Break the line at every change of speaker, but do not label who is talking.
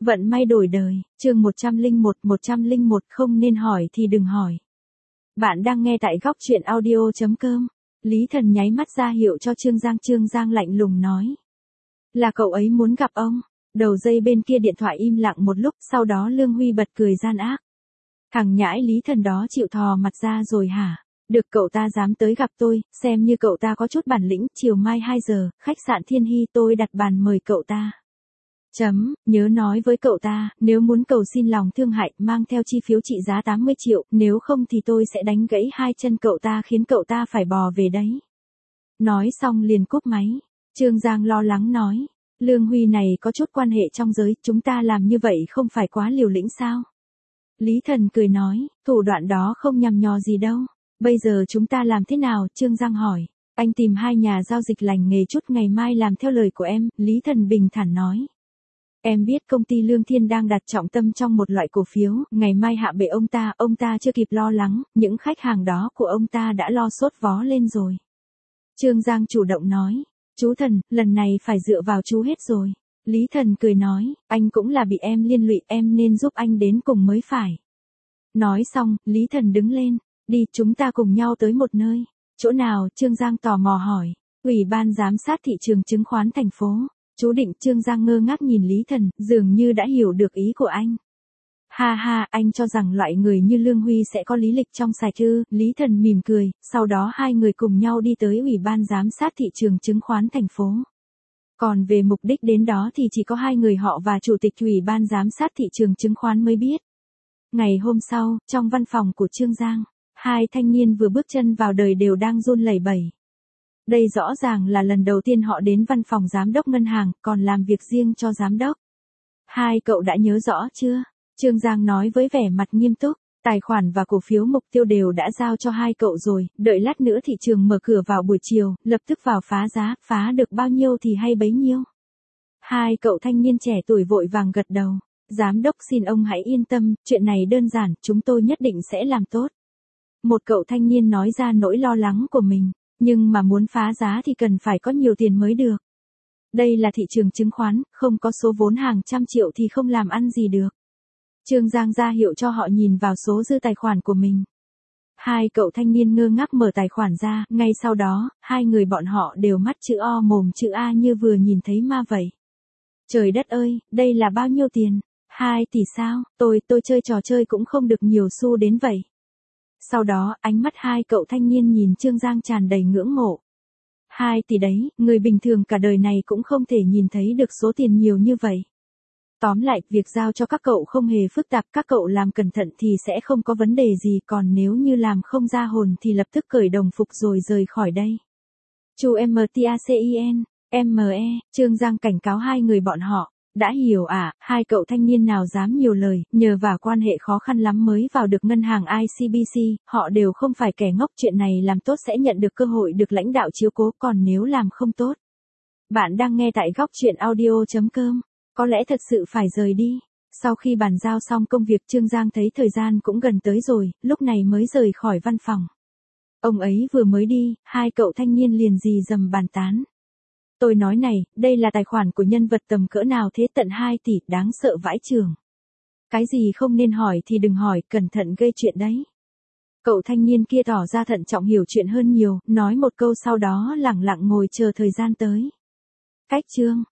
Vận may đổi đời, chương 101 không nên hỏi thì đừng hỏi. Bạn đang nghe tại góc truyện audio.com. Lý Thần nháy mắt ra hiệu cho Trương Giang lạnh lùng nói. Là cậu ấy muốn gặp ông. Đầu dây bên kia điện thoại im lặng một lúc, sau đó Lương Huy bật cười gian ác. Thằng nhãi Lý Thần đó chịu thò mặt ra rồi hả? Được cậu ta dám tới gặp tôi, xem như cậu ta có chút bản lĩnh, chiều mai 2 giờ, khách sạn Thiên Hy tôi đặt bàn mời cậu ta. Nhớ nói với cậu ta, nếu muốn cầu xin lòng thương hại, mang theo chi phiếu trị giá 80 triệu, nếu không thì tôi sẽ đánh gãy 2 chân cậu ta khiến cậu ta phải bò về đấy. Nói xong liền cúp máy. Trương Giang lo lắng nói, Lương Huy này có chút quan hệ trong giới, chúng ta làm như vậy không phải quá liều lĩnh sao? Lý Thần cười nói, thủ đoạn đó không nhằm nhò gì đâu. Bây giờ chúng ta làm thế nào? Trương Giang hỏi. Anh tìm 2 nhà giao dịch lành nghề chút, ngày mai làm theo lời của em, Lý Thần bình thản nói. Em biết công ty Lương Thiên đang đặt trọng tâm trong một loại cổ phiếu, ngày mai hạ bệ ông ta chưa kịp lo lắng, những khách hàng đó của ông ta đã lo sốt vó lên rồi. Trương Giang chủ động nói, chú Thần, lần này phải dựa vào chú hết rồi. Lý Thần cười nói, anh cũng là bị em liên lụy, em nên giúp anh đến cùng mới phải. Nói xong, Lý Thần đứng lên, đi, chúng ta cùng nhau tới một nơi. Chỗ nào? Trương Giang tò mò hỏi. Ủy ban giám sát thị trường chứng khoán thành phố. Chú định. Trương Giang ngơ ngác nhìn Lý Thần, dường như đã hiểu được ý của anh. Ha ha, anh cho rằng loại người như Lương Huy sẽ có lý lịch trong sạch ư? Lý Thần mỉm cười, sau đó hai người cùng nhau đi tới Ủy ban giám sát thị trường chứng khoán thành phố. Còn về mục đích đến đó thì chỉ có 2 người họ và chủ tịch Ủy ban giám sát thị trường chứng khoán mới biết. Ngày hôm sau, trong văn phòng của Trương Giang, 2 thanh niên vừa bước chân vào đời đều đang run lẩy bẩy. Đây rõ ràng là lần đầu tiên họ đến văn phòng giám đốc ngân hàng, còn làm việc riêng cho giám đốc. 2 cậu đã nhớ rõ chưa? Trương Giang nói với vẻ mặt nghiêm túc, tài khoản và cổ phiếu mục tiêu đều đã giao cho 2 cậu rồi, đợi lát nữa thị trường mở cửa vào buổi chiều, lập tức vào phá giá, phá được bao nhiêu thì hay bấy nhiêu. 2 cậu thanh niên trẻ tuổi vội vàng gật đầu. Giám đốc xin ông hãy yên tâm, chuyện này đơn giản, chúng tôi nhất định sẽ làm tốt. Một cậu thanh niên nói ra nỗi lo lắng của mình, nhưng mà muốn phá giá thì cần phải có nhiều tiền mới được. Đây là thị trường chứng khoán, không có số vốn hàng trăm triệu thì không làm ăn gì được. Trương Giang ra hiệu cho họ nhìn vào số dư tài khoản của mình. 2 cậu thanh niên ngơ ngác mở tài khoản ra, ngay sau đó, 2 người bọn họ đều mắt chữ O mồm chữ A như vừa nhìn thấy ma vậy. Trời đất ơi, đây là bao nhiêu tiền? 2 tỷ sao? Tôi chơi trò chơi cũng không được nhiều xu đến vậy. Sau đó, ánh mắt 2 cậu thanh niên nhìn Trương Giang tràn đầy ngưỡng mộ. 2 tỷ đấy, người bình thường cả đời này cũng không thể nhìn thấy được số tiền nhiều như vậy. Tóm lại, việc giao cho các cậu không hề phức tạp, các cậu làm cẩn thận thì sẽ không có vấn đề gì, còn nếu như làm không ra hồn thì lập tức cởi đồng phục rồi rời khỏi đây. Chu MTACIN, ME, Trương Giang cảnh cáo 2 người bọn họ. Đã hiểu à? 2 cậu thanh niên nào dám nhiều lời, nhờ vào quan hệ khó khăn lắm mới vào được ngân hàng ICBC, họ đều không phải kẻ ngốc, chuyện này làm tốt sẽ nhận được cơ hội được lãnh đạo chiếu cố, còn nếu làm không tốt. Bạn đang nghe tại góc truyện audio.com, có lẽ thật sự phải rời đi. Sau khi bàn giao xong công việc, Trương Giang thấy thời gian cũng gần tới rồi, lúc này mới rời khỏi văn phòng. Ông ấy vừa mới đi, 2 cậu thanh niên liền rì rầm bàn tán. Tôi nói này, đây là tài khoản của nhân vật tầm cỡ nào thế, tận 2 tỷ, đáng sợ vãi chưởng. Cái gì không nên hỏi thì đừng hỏi, cẩn thận gây chuyện đấy. Cậu thanh niên kia tỏ ra thận trọng hiểu chuyện hơn nhiều, nói một câu sau đó lẳng lặng ngồi chờ thời gian tới. Cách chương